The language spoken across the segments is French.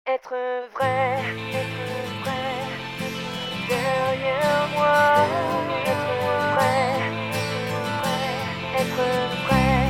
Être vrai, derrière moi. Être vrai, être vrai.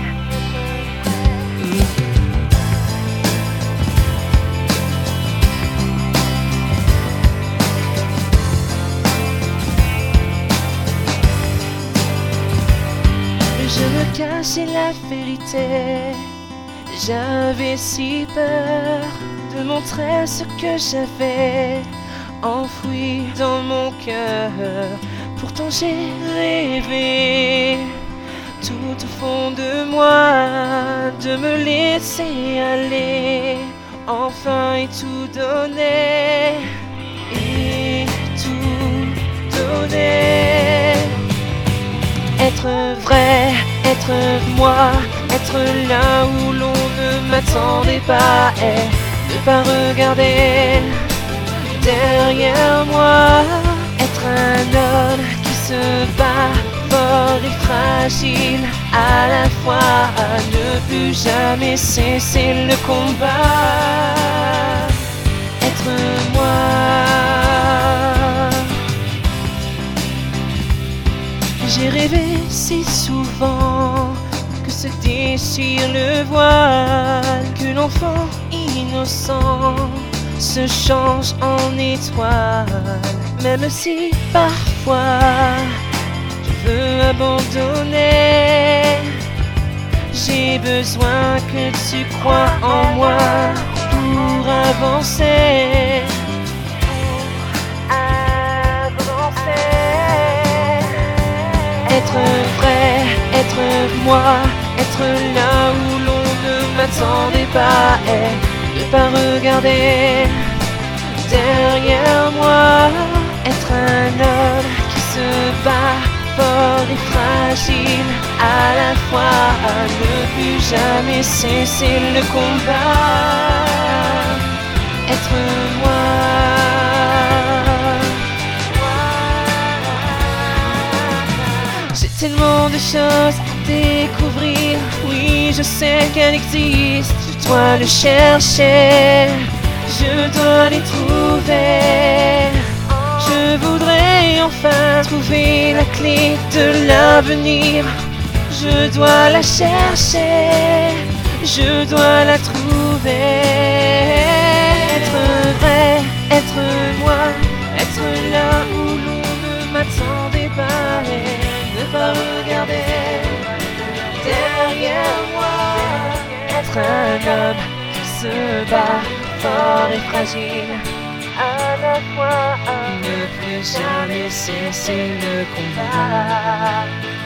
Je me cachais la vérité. J'avais si peur de montrer ce que j'avais enfoui dans mon cœur. Pourtant j'ai rêvé tout au fond de moi de me laisser aller, enfin et tout donner, et tout donner. Être vrai, être moi, être là où l'on ne m'attendait pas, et ne pas regarder derrière moi. Être un homme qui se bat fort et fragile à la fois, ne plus jamais cesser le combat. Être moi. J'ai rêvé si souvent que se déchire le voile, que l'enfant innocent se change en étoile. Même si parfois je veux abandonner, j'ai besoin que tu crois en moi pour avancer. Être vrai, être moi, être là où l'on ne m'attendait pas, et ne pas regarder derrière moi. Être un homme qui se bat fort et fragile à la fois, ne plus jamais cesser le combat. Être moi. J'ai tellement de choses à découvrir. Oui, je sais qu'elle existe. Je dois le chercher, je dois les trouver. Je voudrais enfin trouver la clé de l'avenir. Je dois la chercher, je dois la trouver. Être vrai, être moi, être là où l'on ne m'attendait pas, et ne pas regarder derrière moi. Être un homme qui se bat fort et fragile à la fois, ne plus jamais cesser le combat.